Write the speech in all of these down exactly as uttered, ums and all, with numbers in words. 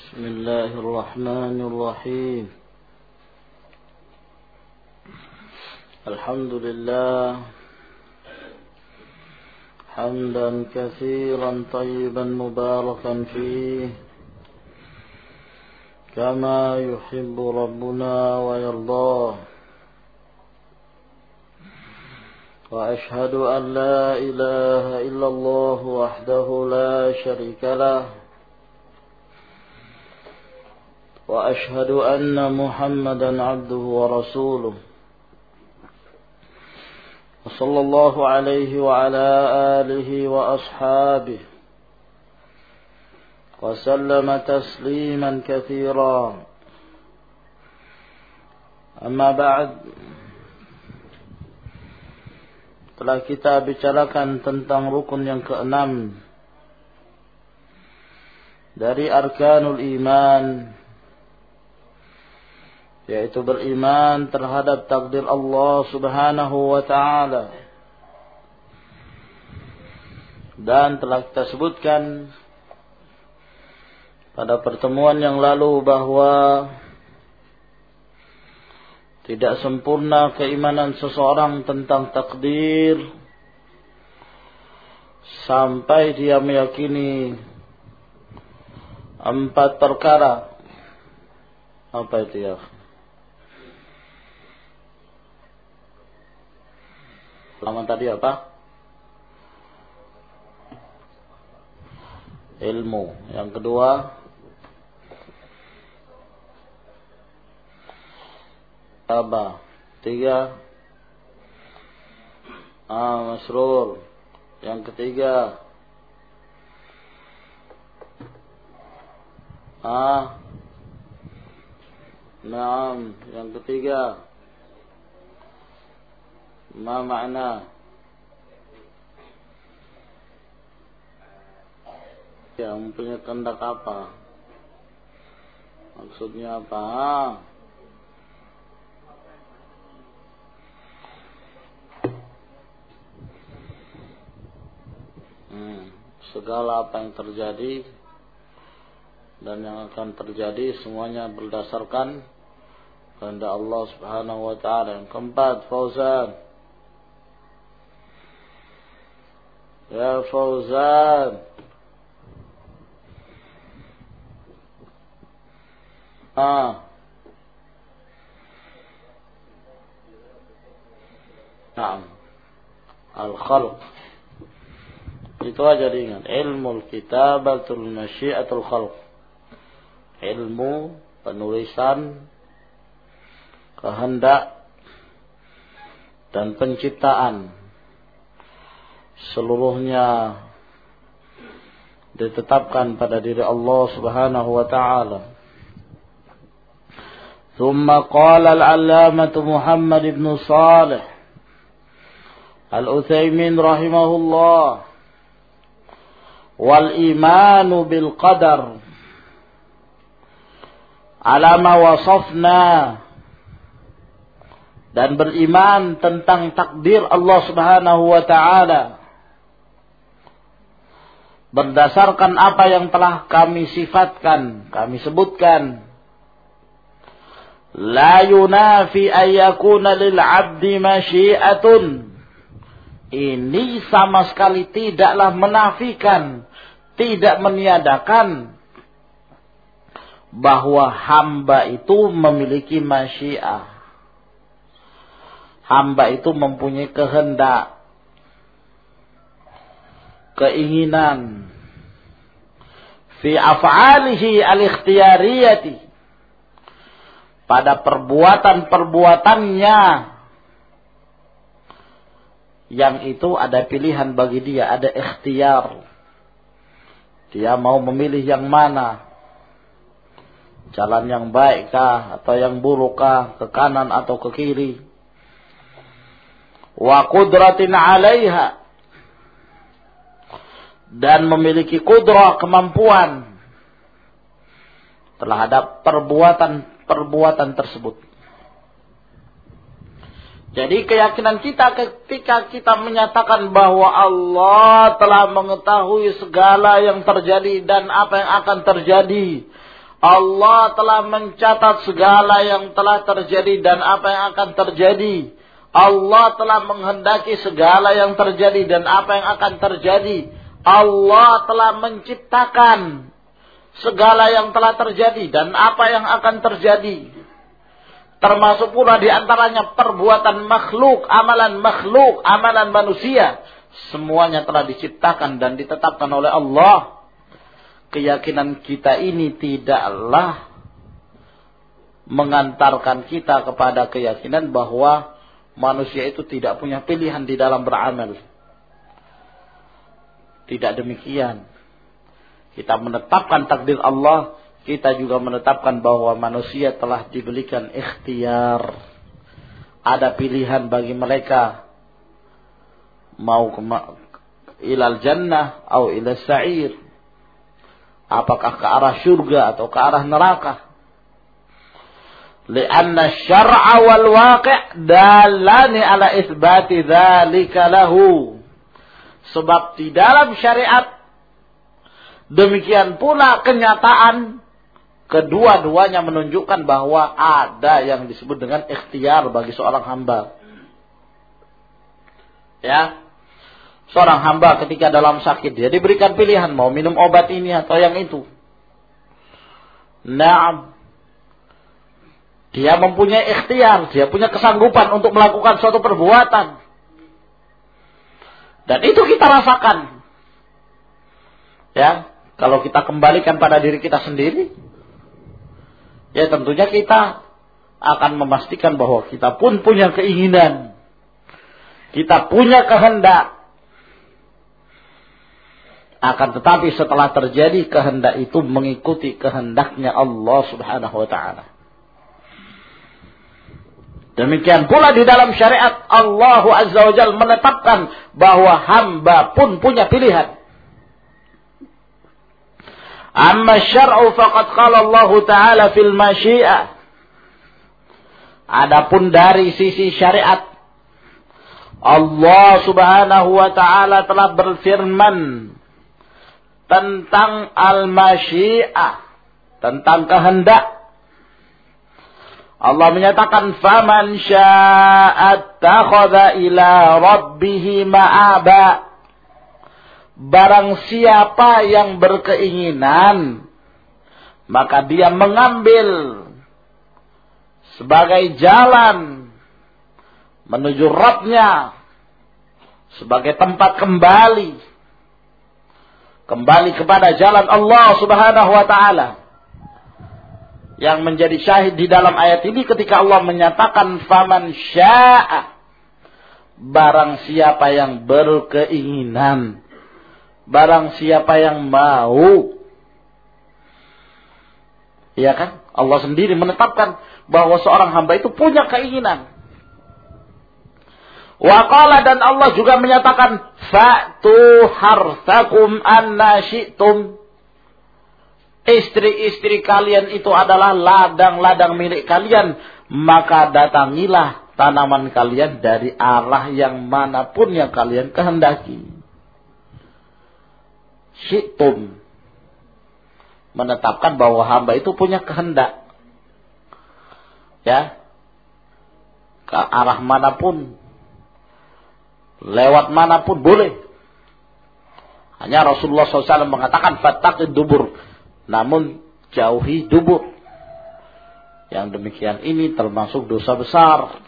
بسم الله الرحمن الرحيم. الحمد لله حمدا كثيرا طيبا مباركا فيه كما يحب ربنا ويرضاه. وأشهد أن لا إله إلا الله وحده لا شريك له، وأشهد أن محمدا عبده ورسوله، وصلى الله عليه وعلى آله وأصحابه وسلم تسليما كثيرا. أما بعد، telah kita bicarakan tentang rukun yang keenam dari arkanul iman, yaitu beriman terhadap takdir Allah subhanahu wa ta'ala. Dan telah kita sebutkan pada pertemuan yang lalu bahwa tidak sempurna keimanan seseorang tentang takdir sampai dia meyakini empat perkara. Apa itu ya? Lama tadi apa? Ilmu. Yang kedua, apa? Tiga, ah, masrur. Yang ketiga, ah, naam. Yang ketiga, ma makna? Ya, mempunyai kehendak apa? Maksudnya apa? Ah. Hmm, segala apa yang terjadi dan yang akan terjadi semuanya berdasarkan kehendak Allah Subhanahu wa ta'ala. Yang keempat, Fauzan. Ya Fauzan. Ah. Naam. Al-khalq. Itu aja diingat. Ilmu kitabatul masyiatul khalq. Ilmu penulisan kehendak dan penciptaan seluruhnya ditetapkan pada diri Allah Subhanahu wa ta'ala. ثم قال العلامة محمد بن صالح العثيمين رحمه الله: والإيمان بالقدر على ما وصفنا, dan beriman tentang takdir Allah Subhanahu wa ta'ala berdasarkan apa yang telah kami sifatkan, kami sebutkan. La yunafi ayyakuna lil 'abdi masyiatun. Ini sama sekali tidaklah menafikan, tidak meniadakan bahwa hamba itu memiliki masyiah. Hamba itu mempunyai kehendak, keinginan fi af'alihi al-ikhtiyariyati, pada perbuatan-perbuatannya yang itu ada pilihan bagi dia, ada ikhtiar. Dia mau memilih yang mana, jalan yang baik kah atau yang buruk kah, ke kanan atau ke kiri. Wa qudratin 'alaiha, dan memiliki kudrah, kemampuan terhadap perbuatan-perbuatan tersebut. Jadi keyakinan kita ketika kita menyatakan bahwa Allah telah mengetahui segala yang terjadi dan apa yang akan terjadi. Allah telah mencatat segala yang telah terjadi dan apa yang akan terjadi. Allah telah menghendaki segala yang terjadi dan apa yang akan terjadi. Allah telah menciptakan segala yang telah terjadi dan apa yang akan terjadi. Termasuk pula di antaranya perbuatan makhluk, amalan makhluk, amalan manusia. Semuanya telah diciptakan dan ditetapkan oleh Allah. Keyakinan kita ini tidaklah mengantarkan kita kepada keyakinan bahwa manusia itu tidak punya pilihan di dalam beramal. Tidak demikian. Kita menetapkan takdir Allah, kita juga menetapkan bahwa manusia telah diberikan ikhtiar. Ada pilihan bagi mereka. Mau ke ilal jannah atau ilal sa'ir. Apakah ke arah syurga atau ke arah neraka. Lianna syar'a wal waqi' dalani ala isbati dzalika lahu. Sebab di dalam syariat, demikian pula kenyataan, kedua-duanya menunjukkan bahwa ada yang disebut dengan ikhtiar bagi seorang hamba. Ya, seorang hamba ketika dalam sakit, dia diberikan pilihan mau minum obat ini atau yang itu. Naam, dia mempunyai ikhtiar, dia punya kesanggupan untuk melakukan suatu perbuatan. Dan itu kita rasakan. Ya, kalau kita kembalikan pada diri kita sendiri, ya tentunya kita akan memastikan bahwa kita pun punya keinginan. Kita punya kehendak. Akan tetapi setelah terjadi kehendak itu mengikuti kehendaknya Allah Subhanahu wa ta'ala. Demikian pula di dalam syariat Allah Azza wa Jalla menetapkan bahwa hamba pun punya pilihan. Amma syar'u faqad qala Allah Ta'ala fil masyi'ah. Adapun dari sisi syariat, Allah Subhanahu wa Ta'ala telah berfirman tentang al-masyi'ah, tentang kehendak. Allah menyatakan faman syaa'a takhadha ila rabbih ma'aba. Barang siapa yang berkeinginan, maka dia mengambil sebagai jalan menuju Rabb-nya, sebagai tempat kembali, kembali kepada jalan Allah Subhanahu wa ta'ala. Yang menjadi syahid di dalam ayat ini ketika Allah menyatakan faman syaa'a, barang siapa yang berkeinginan, barang siapa yang mau. Ya kan? Allah sendiri menetapkan bahwa seorang hamba itu punya keinginan. Wa qala, dan Allah juga menyatakan fa'tu harthakum anna syi'tum. Istri-istri kalian itu adalah ladang-ladang milik kalian, maka datangilah tanaman kalian dari arah yang manapun yang kalian kehendaki. Syi'tum menetapkan bahwa hamba itu punya kehendak. Ya. Ke arah manapun, lewat manapun boleh. Hanya Rasulullah shallallahu alaihi wasallam mengatakan fattaqid dubur, namun jauhi dubur. Yang demikian ini termasuk dosa besar.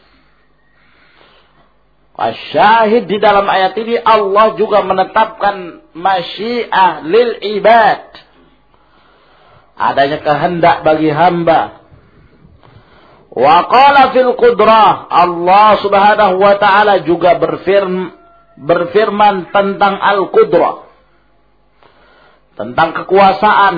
Asyahid di dalam ayat ini Allah juga menetapkan masyiah lil ibad. Adanya kehendak bagi hamba. Wa qala fil qudrah, Allah Subhanahu wa ta'ala juga berfirman, berfirman tentang al-qudrah, tentang kekuasaan.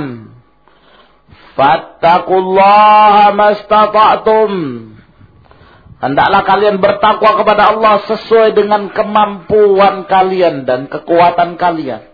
Fattaqullaha mastata'tum. Hendaklah kalian bertakwa kepada Allah sesuai dengan kemampuan kalian dan kekuatan kalian.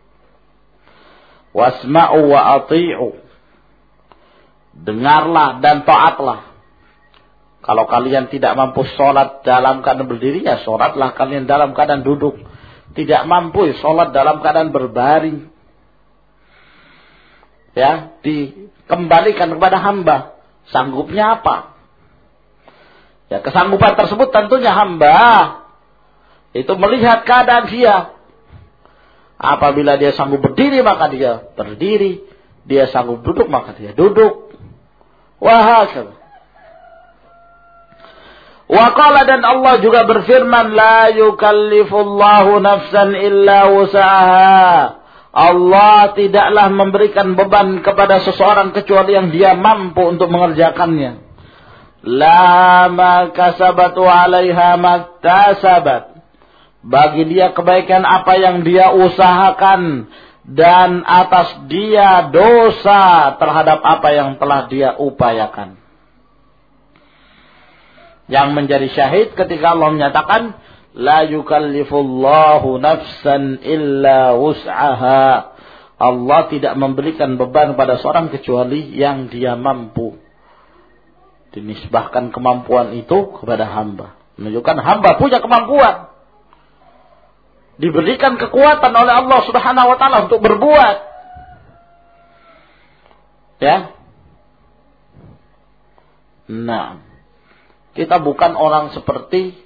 Wasma'u wa ati'u. Dengarlah dan taatlah. Kalau kalian tidak mampu sholat dalam keadaan berdiri, ya sholatlah kalian dalam keadaan duduk. Tidak mampu sholat dalam keadaan berbaring. ya dikembalikan kepada hamba. Sanggupnya apa? Ya, kesanggupan tersebut tentunya hamba itu melihat keadaan dia. Apabila dia sanggup berdiri maka dia berdiri, dia sanggup duduk maka dia duduk. Wahakala. Wa qala, dan Allah juga berfirman, la yukallifullahu nafsan illa wus'aha. Allah tidaklah memberikan beban kepada seseorang kecuali yang dia mampu untuk mengerjakannya. La ma kasabatu 'alaiha maktasabat. Bagi dia kebaikan apa yang dia usahakan, dan atas dia dosa terhadap apa yang telah dia upayakan. Yang menjadi syahid ketika Allah menyatakan la yukallifullahu nafsan illa wus'aha. Allah tidak memberikan beban pada seorang kecuali yang dia mampu. Dinisbahkan kemampuan itu kepada hamba, menunjukkan hamba punya kemampuan, diberikan kekuatan oleh Allah Subhanahu wa taala untuk berbuat. Ya. Nah, kita bukan orang seperti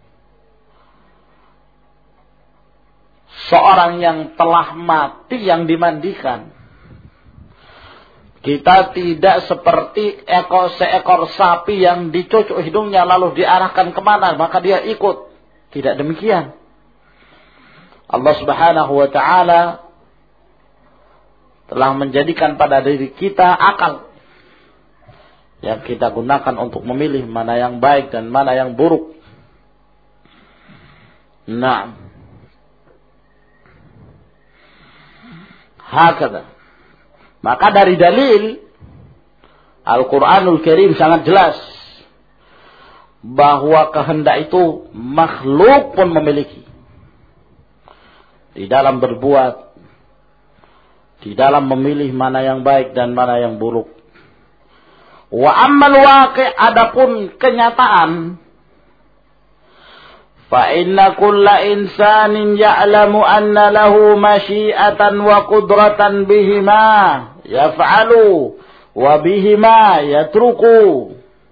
seorang yang telah mati yang dimandikan. Kita tidak seperti ekor seekor sapi yang dicucuk hidungnya lalu diarahkan kemana maka dia ikut. Tidak demikian. Allah Subhanahu wa taala telah menjadikan pada diri kita akal yang kita gunakan untuk memilih mana yang baik dan mana yang buruk. Nah, hakada. Maka dari dalil Al-Quranul Karim sangat jelas bahwa kehendak itu makhluk pun memiliki. Di dalam berbuat, di dalam memilih mana yang baik dan mana yang buruk. Wa ammal waqi', adapun kenyataan, fa inna kulla insanin ya'lamu anna lahu masyiatan wa qudratan bihima yaf'alu wa bihima yatruku.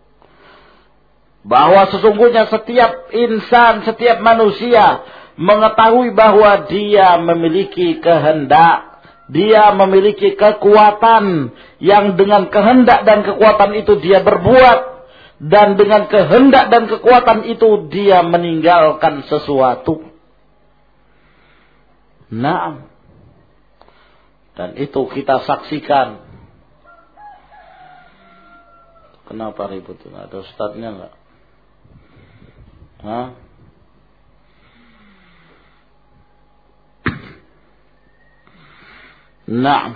Bahwa sesungguhnya setiap insan, setiap manusia mengetahui bahwa dia memiliki kehendak, dia memiliki kekuatan yang dengan kehendak dan kekuatan itu dia berbuat, dan dengan kehendak dan kekuatan itu dia meninggalkan sesuatu. Nah, dan itu kita saksikan. Kenapa ribut? Ada ustadznya enggak? Hah? Nah,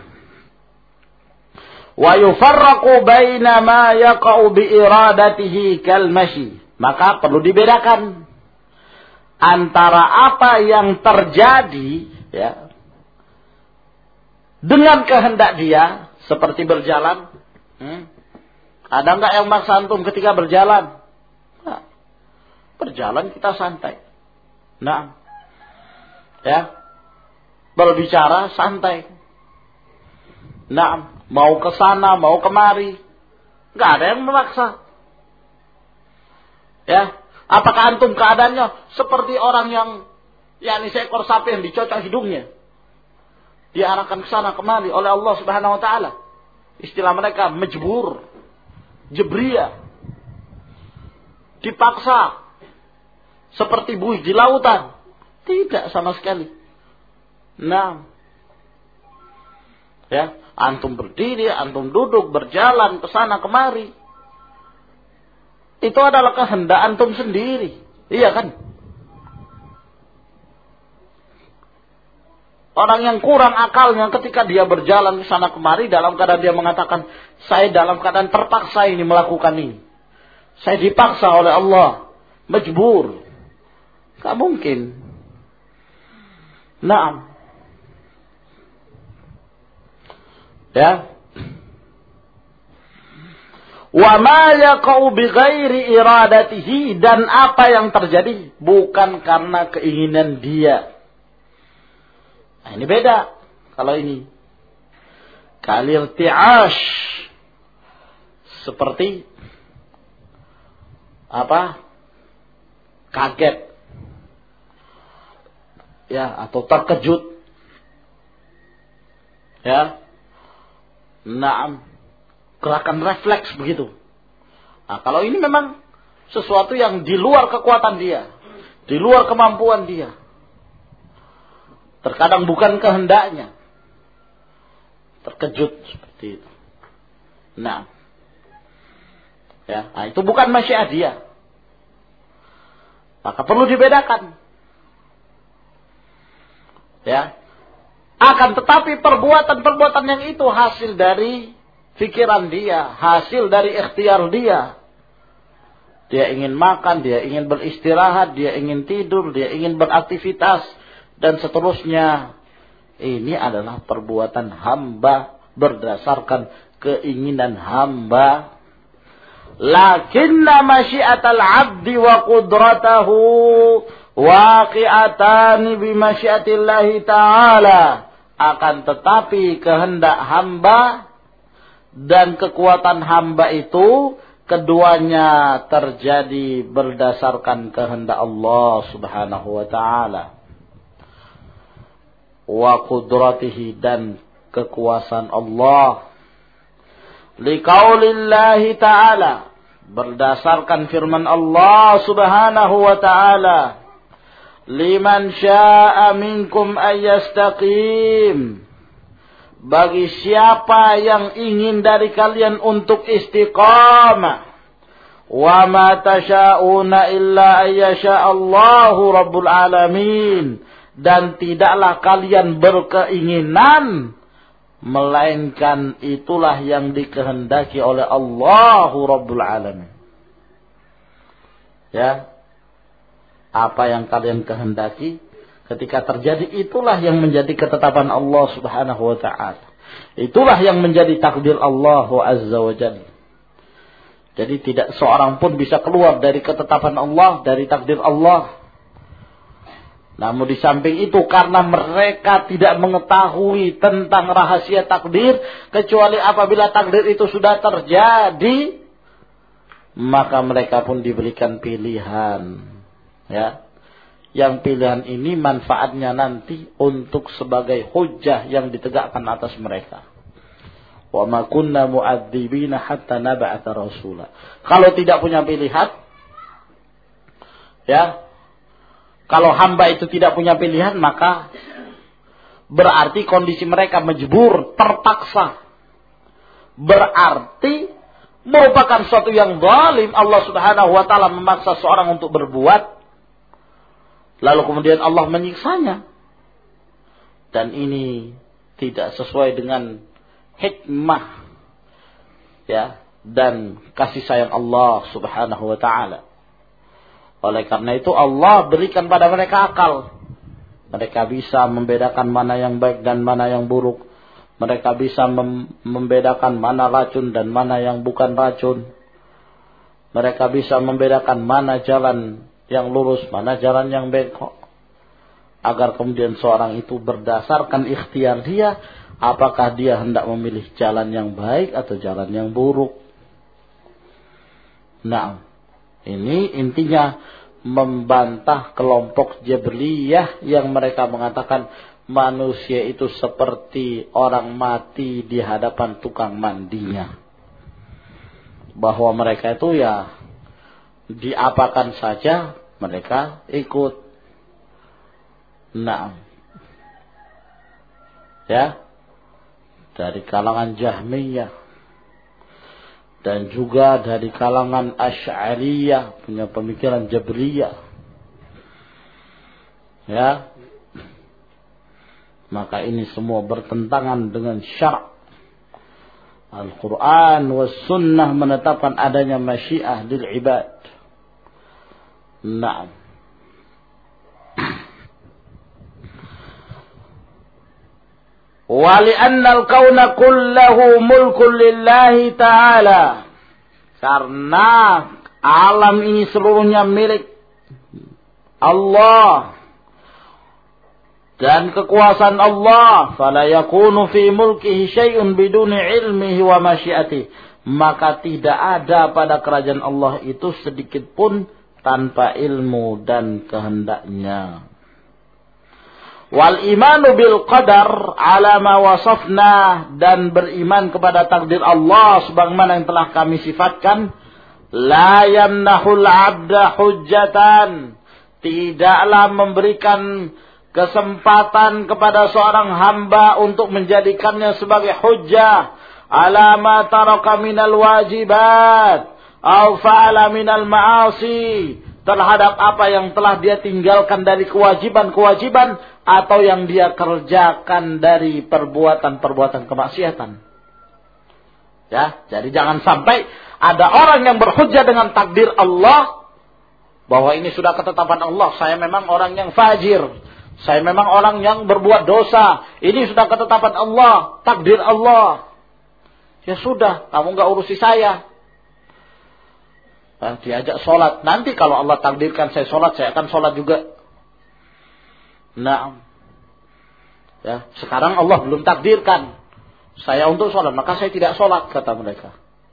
wa yufarraqu baina ma yaqa'u bi iradatihi kal mashi. Maka perlu dibedakan antara apa yang terjadi ya dengan kehendak dia seperti berjalan. Hmm? Ada enggak yang maksa antum ketika berjalan? Nah, berjalan kita santai. Nah, ya, berbicara santai. Nah, mau ke sana, mau kemari, nggak ada yang memaksa. Ya, apakah antum keadaannya seperti orang yang, yakni seekor sapi yang dicocok hidungnya, diarahkan ke sana kemari oleh Allah Subhanahu Wa Taala? Istilah mereka majbur, jebriyah, dipaksa, seperti buih di lautan? Tidak sama sekali. Nah, ya. Antum berdiri, antum duduk, berjalan ke sana kemari. Itu adalah kehendak antum sendiri. Iya kan? Orang yang kurang akalnya ketika dia berjalan ke sana kemari dalam keadaan dia mengatakan, saya dalam keadaan terpaksa ini melakukan ini. Saya dipaksa oleh Allah. Majbur. Gak mungkin. Naam. Ya. Wa ma yaqau bi ghairi iradatihi, dan apa yang terjadi bukan karena keinginan dia. Nah, ini beda kalau ini. kalirti'ash, seperti apa? Kaget, ya, atau terkejut, ya. Naam, gerakan refleks begitu. Nah, kalau ini memang sesuatu yang di luar kekuatan dia, di luar kemampuan dia. Terkadang bukan kehendaknya. Terkejut seperti itu. Nah, ya, nah itu bukan masyiah dia. Maka perlu dibedakan. Ya. Akan tetapi perbuatan-perbuatan yang itu hasil dari pikiran dia, hasil dari ikhtiar dia. Dia ingin makan, dia ingin beristirahat, dia ingin tidur, dia ingin beraktivitas, dan seterusnya. Ini adalah perbuatan hamba berdasarkan keinginan hamba. Lakinna masyiatal abdi wa qudratahu waqi'atani bi masyiatillahi ta'ala. Akan tetapi kehendak hamba dan kekuatan hamba itu keduanya terjadi berdasarkan kehendak Allah Subhanahu wa ta'ala. Wa qudratihi, dan kekuasaan Allah. Liqaulillahi ta'ala, berdasarkan firman Allah Subhanahu wa ta'ala, liman syaa minkum ayyastaqim, bagi siapa yang ingin dari kalian untuk istiqamah. Wa ma tasyauna illa ayyasha Allahu rabbul alamin, dan tidaklah kalian berkeinginan melainkan itulah yang dikehendaki oleh Allahu rabbul alamin. Ya, apa yang kalian kehendaki ketika terjadi, itulah yang menjadi ketetapan Allah Subhanahu wa ta'ala. Itulah yang menjadi takdir Allah Azza wa Jalla. Jadi tidak seorang pun bisa keluar dari ketetapan Allah, dari takdir Allah. Namun di samping itu, karena mereka tidak mengetahui tentang rahasia takdir, kecuali apabila takdir itu sudah terjadi, maka mereka pun diberikan pilihan. Ya, yang pilihan ini manfaatnya nanti untuk sebagai hujjah yang ditegakkan atas mereka. Wa ma kunna mu'adzibina hatta nab'atha rasula. Kalau tidak punya pilihan, ya, kalau hamba itu tidak punya pilihan, maka berarti kondisi mereka majbur, terpaksa. Berarti merupakan suatu yang zalim. Allah Subhanahu wa ta'ala memaksa seorang untuk berbuat, lalu kemudian Allah menyiksanya. Dan ini tidak sesuai dengan hikmah, ya, dan kasih sayang Allah Subhanahu wa ta'ala. Oleh karena itu Allah berikan pada mereka akal. Mereka bisa membedakan mana yang baik dan mana yang buruk. Mereka bisa mem- membedakan mana racun dan mana yang bukan racun. Mereka bisa membedakan mana jalan yang lurus, mana jalan yang bengkok. Agar kemudian seorang itu berdasarkan ikhtiar dia, apakah dia hendak memilih jalan yang baik atau jalan yang buruk. Nah, ini intinya membantah kelompok Jabriyah yang mereka mengatakan manusia itu seperti orang mati di hadapan tukang mandinya. Bahwa mereka itu ya diapakan saja mereka ikut. Nah, ya, dari kalangan Jahmiyah dan juga dari kalangan Asy'ariyah, punya pemikiran Jabriyah. Ya. Maka ini semua bertentangan dengan syara'. Al-Quran was sunnah menetapkan adanya masyiah lil ibad. Naam. وَلِأَنَّ الْكَوْنَ كُلَّهُ مُلْكٌ لِلَّهِ تَعَالَى, karena alam ini seluruhnya milik Allah dan kekuasaan Allah, fala yakunu fi mulkihi syai'un biduni ilmihi wa masyiatihi, maka tidak ada pada kerajaan Allah itu sedikit pun tanpa ilmu dan kehendaknya. Wal imanu bil qadar ala ma wasafna, dan beriman kepada takdir Allah sebagaimana yang telah kami sifatkan. La yamnahul abda hujjatan, tidaklah memberikan kesempatan kepada seorang hamba untuk menjadikannya sebagai hujjah ala ma taraka minal wajibat au fa'ala minal ma'asi, terhadap apa yang telah dia tinggalkan dari kewajiban-kewajiban atau yang dia kerjakan dari perbuatan-perbuatan kemaksiatan. Ya, jadi jangan sampai ada orang yang berhujjah dengan takdir Allah bahwa ini sudah ketetapan Allah, saya memang orang yang fajir, saya memang orang yang berbuat dosa, ini sudah ketetapan Allah, takdir Allah. Ya sudah, kamu enggak urusi saya. Nah, diajak sholat, nanti kalau Allah takdirkan saya sholat, saya akan sholat juga. Nah, ya, sekarang Allah belum takdirkan saya untuk sholat, maka saya tidak sholat, kata mereka.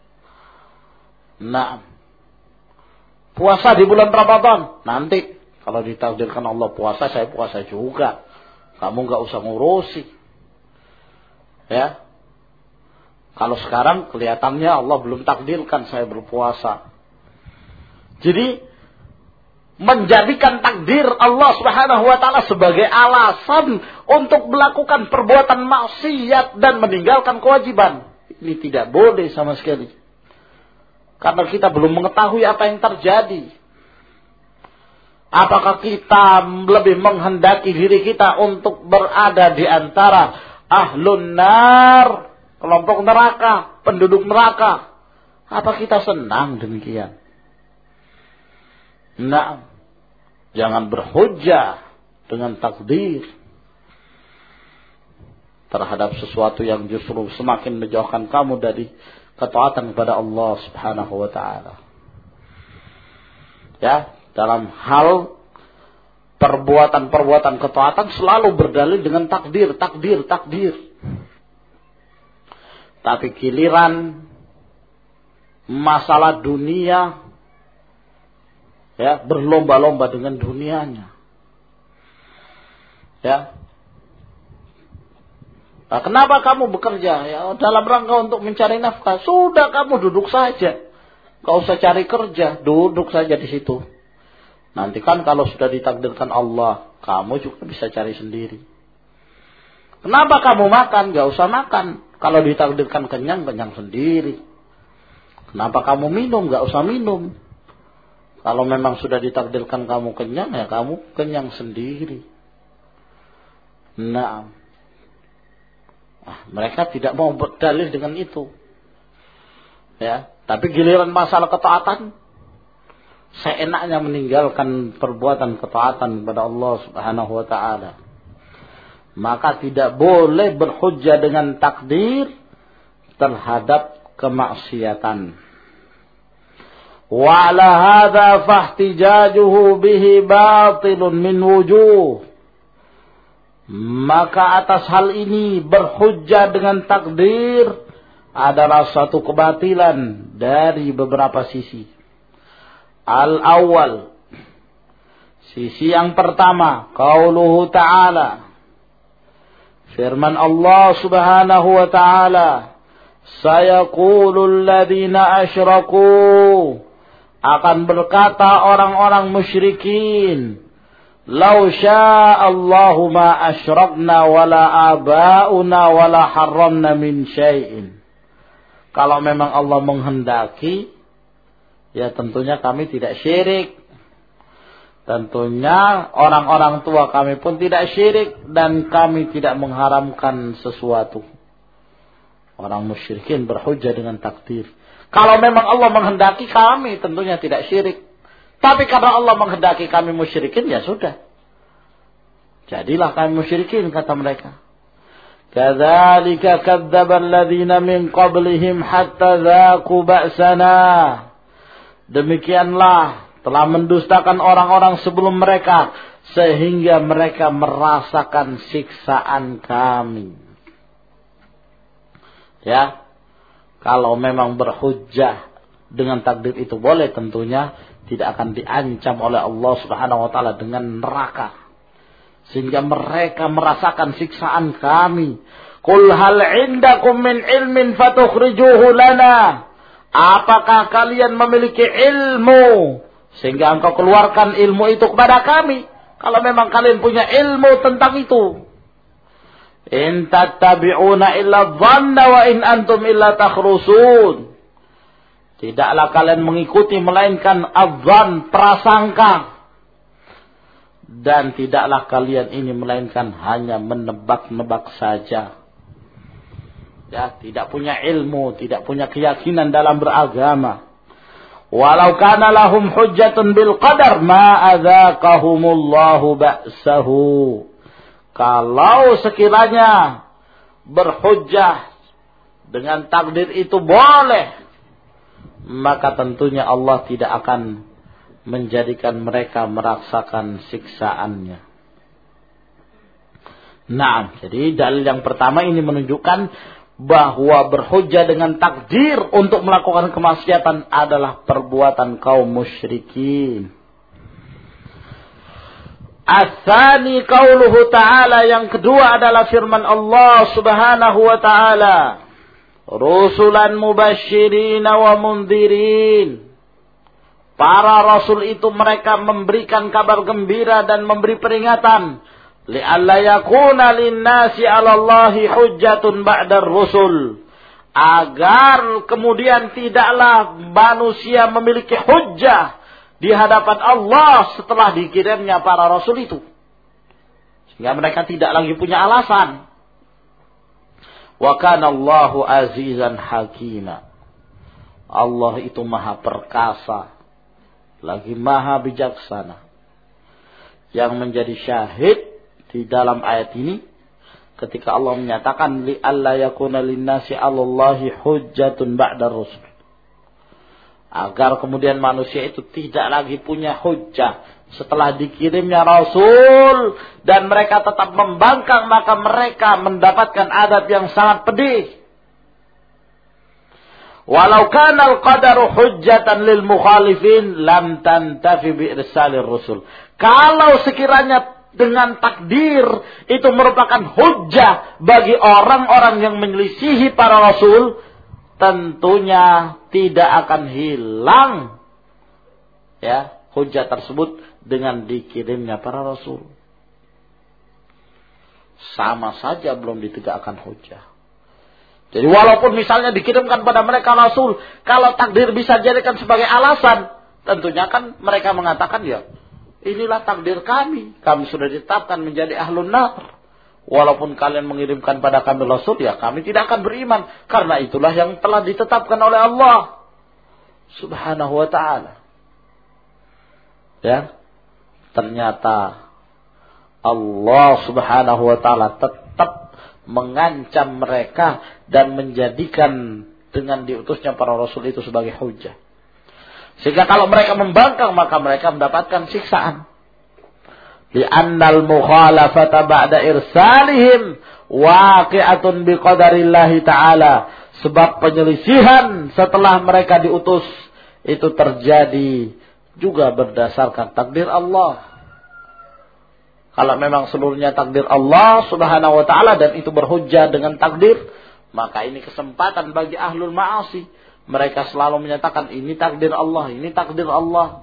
Nah, puasa di bulan Ramadan, nanti kalau ditakdirkan Allah puasa, saya puasa juga. Kamu nggak usah ngurusi. Ya, kalau sekarang kelihatannya Allah belum takdirkan saya berpuasa. Jadi menjadikan takdir Allah Subhanahu wa taala sebagai alasan untuk melakukan perbuatan maksiat dan meninggalkan kewajiban, ini tidak boleh sama sekali. Karena kita belum mengetahui apa yang terjadi. Apakah kita lebih menghendaki diri kita untuk berada di antara ahlun nar, kelompok neraka, penduduk neraka? Apa kita senang demikian? Nah, jangan berhujjah dengan takdir terhadap sesuatu yang justru semakin menjauhkan kamu dari ketaatan kepada Allah Subhanahu wa taala. Ya, dalam hal perbuatan-perbuatan ketaatan selalu berdalil dengan takdir, takdir, takdir. Tapi giliran masalah dunia, ya, berlomba-lomba dengan dunianya. Ya. Nah, kenapa kamu bekerja? Ya, dalam rangka untuk mencari nafkah. Sudah, kamu duduk saja. Gak usah cari kerja, duduk saja di situ. Nanti kan kalau sudah ditakdirkan Allah, kamu juga bisa cari sendiri. Kenapa kamu makan? Gak usah makan. Kalau ditakdirkan kenyang, kenyang sendiri. Kenapa kamu minum? Gak usah minum. Kalau memang sudah ditakdirkan kamu kenyang, ya kamu kenyang sendiri. Nah, ah, mereka tidak mau berdalil dengan itu. Ya, tapi giliran masalah ketaatan, seenaknya meninggalkan perbuatan ketaatan kepada Allah Subhanahu wa taala. Maka tidak boleh berhujjah dengan takdir terhadap kemaksiatan. Wa ala hadza fahtijajuhu bihi batilun min wujuh. Maka atas hal ini berhujjah dengan takdir adalah suatu kebatilan dari beberapa sisi. Al-awwal, sisi yang pertama, qauluhu ta'ala, firman Allah Subhanahu wa ta'ala, sayaqulul ladzina asyraku, akan berkata orang-orang musyrikin, lau sya'allahu ma asyrakna wala aba'una wala harramna min syai'in. Kalau memang Allah menghendaki, ya tentunya kami tidak syirik. Tentunya orang-orang tua kami pun tidak syirik dan kami tidak mengharamkan sesuatu. Orang musyrikin berhujjah dengan takdir. Kalau memang Allah menghendaki kami tentunya tidak syirik. Tapi karena Allah menghendaki kami musyrikin, ya sudah. Jadilah kami musyrikin, kata mereka. Kadzalika kadzdzaba alladziina min qablihim hatta dzaqu ba'sana. Demikianlah telah mendustakan orang-orang sebelum mereka sehingga mereka merasakan siksaan kami. Ya, kalau memang berhujjah dengan takdir itu boleh, tentunya tidak akan diancam oleh Allah Subhanahu wa taala dengan neraka, sehingga mereka merasakan siksaan kami. Qul hal indakum min ilmin fatukhrijuhu lana. Apakah kalian memiliki ilmu sehingga engkau keluarkan ilmu itu kepada kami? Kalau memang kalian punya ilmu tentang itu. In tattabi'una illa dhanna wa in antum illa takhrusun. Tidaklah kalian mengikuti melainkan adzan, prasangka. Dan tidaklah kalian ini melainkan hanya menebak-nebak saja. Ya, tidak punya ilmu, tidak punya keyakinan dalam beragama. Walau kana lahum hujjatun bil qadar ma adzaqahumullahu ba'sahu. Kalau sekiranya berhujjah dengan takdir itu boleh, maka tentunya Allah tidak akan menjadikan mereka merasakan siksaannya. Nah, jadi dalil yang pertama ini menunjukkan bahwa berhujjah dengan takdir untuk melakukan kemaksiatan adalah perbuatan kaum musyrikin. As-tsani qauluhu ta'ala, yang kedua adalah firman Allah Subhanahu wa ta'ala, rusulan mubasysyirin wa mundhirin. Para rasul itu mereka memberikan kabar gembira dan memberi peringatan. Li'alla yakuna linnasi 'ala Allahi hujjatun ba'dar rusul. Agar kemudian tidaklah manusia memiliki hujjah di hadapan Allah setelah dikirimnya para rasul itu. Sehingga mereka tidak lagi punya alasan. Wa kana Allahu azizan hakima. Allah itu maha perkasa, lagi maha bijaksana. Yang menjadi syahid di dalam ayat ini, ketika Allah menyatakan li alla yakuna linnasi 'alallahi hujjatun ba'da rusul, agar kemudian manusia itu tidak lagi punya hujjah setelah dikirimnya rasul dan mereka tetap membangkang, maka mereka mendapatkan adab yang sangat pedih. Walau kana al-qadaru hujjatan lil mukhalifin lam tantafi bi irsalir rusul. Kalau sekiranya dengan takdir itu merupakan hujjah bagi orang-orang yang menyelisihi para rasul, tentunya tidak akan hilang ya hujjah tersebut dengan dikirimnya para rasul. Sama saja belum ditegakkan hujjah. Jadi walaupun misalnya dikirimkan pada mereka rasul, kalau takdir bisa jadikan sebagai alasan, tentunya kan mereka mengatakan ya inilah takdir kami, kami sudah ditetapkan menjadi ahlun nar. Walaupun kalian mengirimkan pada kami rasul, ya kami tidak akan beriman. Karena itulah yang telah ditetapkan oleh Allah Subhanahu wa ta'ala. Ya, ternyata Allah Subhanahu wa ta'ala tetap mengancam mereka dan menjadikan dengan diutusnya para rasul itu sebagai hujjah. Sehingga kalau mereka membangkang, maka mereka mendapatkan siksaan. Li'annal mukhalafata ba'da irsalihim waqi'atun biqadarillahi ta'ala. Sebab penyelisihan setelah mereka diutus itu terjadi juga berdasarkan takdir Allah. Kalau memang seluruhnya takdir Allah Subhanahu wa ta'ala dan itu berhujjah dengan takdir, maka ini kesempatan bagi ahlul ma'asi. Mereka selalu menyatakan ini takdir Allah, ini takdir Allah.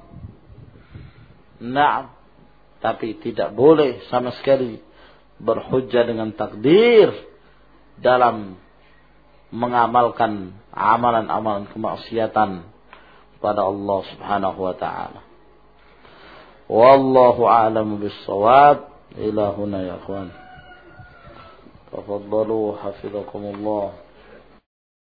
Nah, tapi tidak boleh sama sekali berhujjah dengan takdir dalam mengamalkan amalan-amalan kemaksiatan pada Allah Subhanahu wa ta'ala. Wallahu a'lamu bis-shawab. Ila huna ya ikhwan. Tafaddalu hafizakumullah.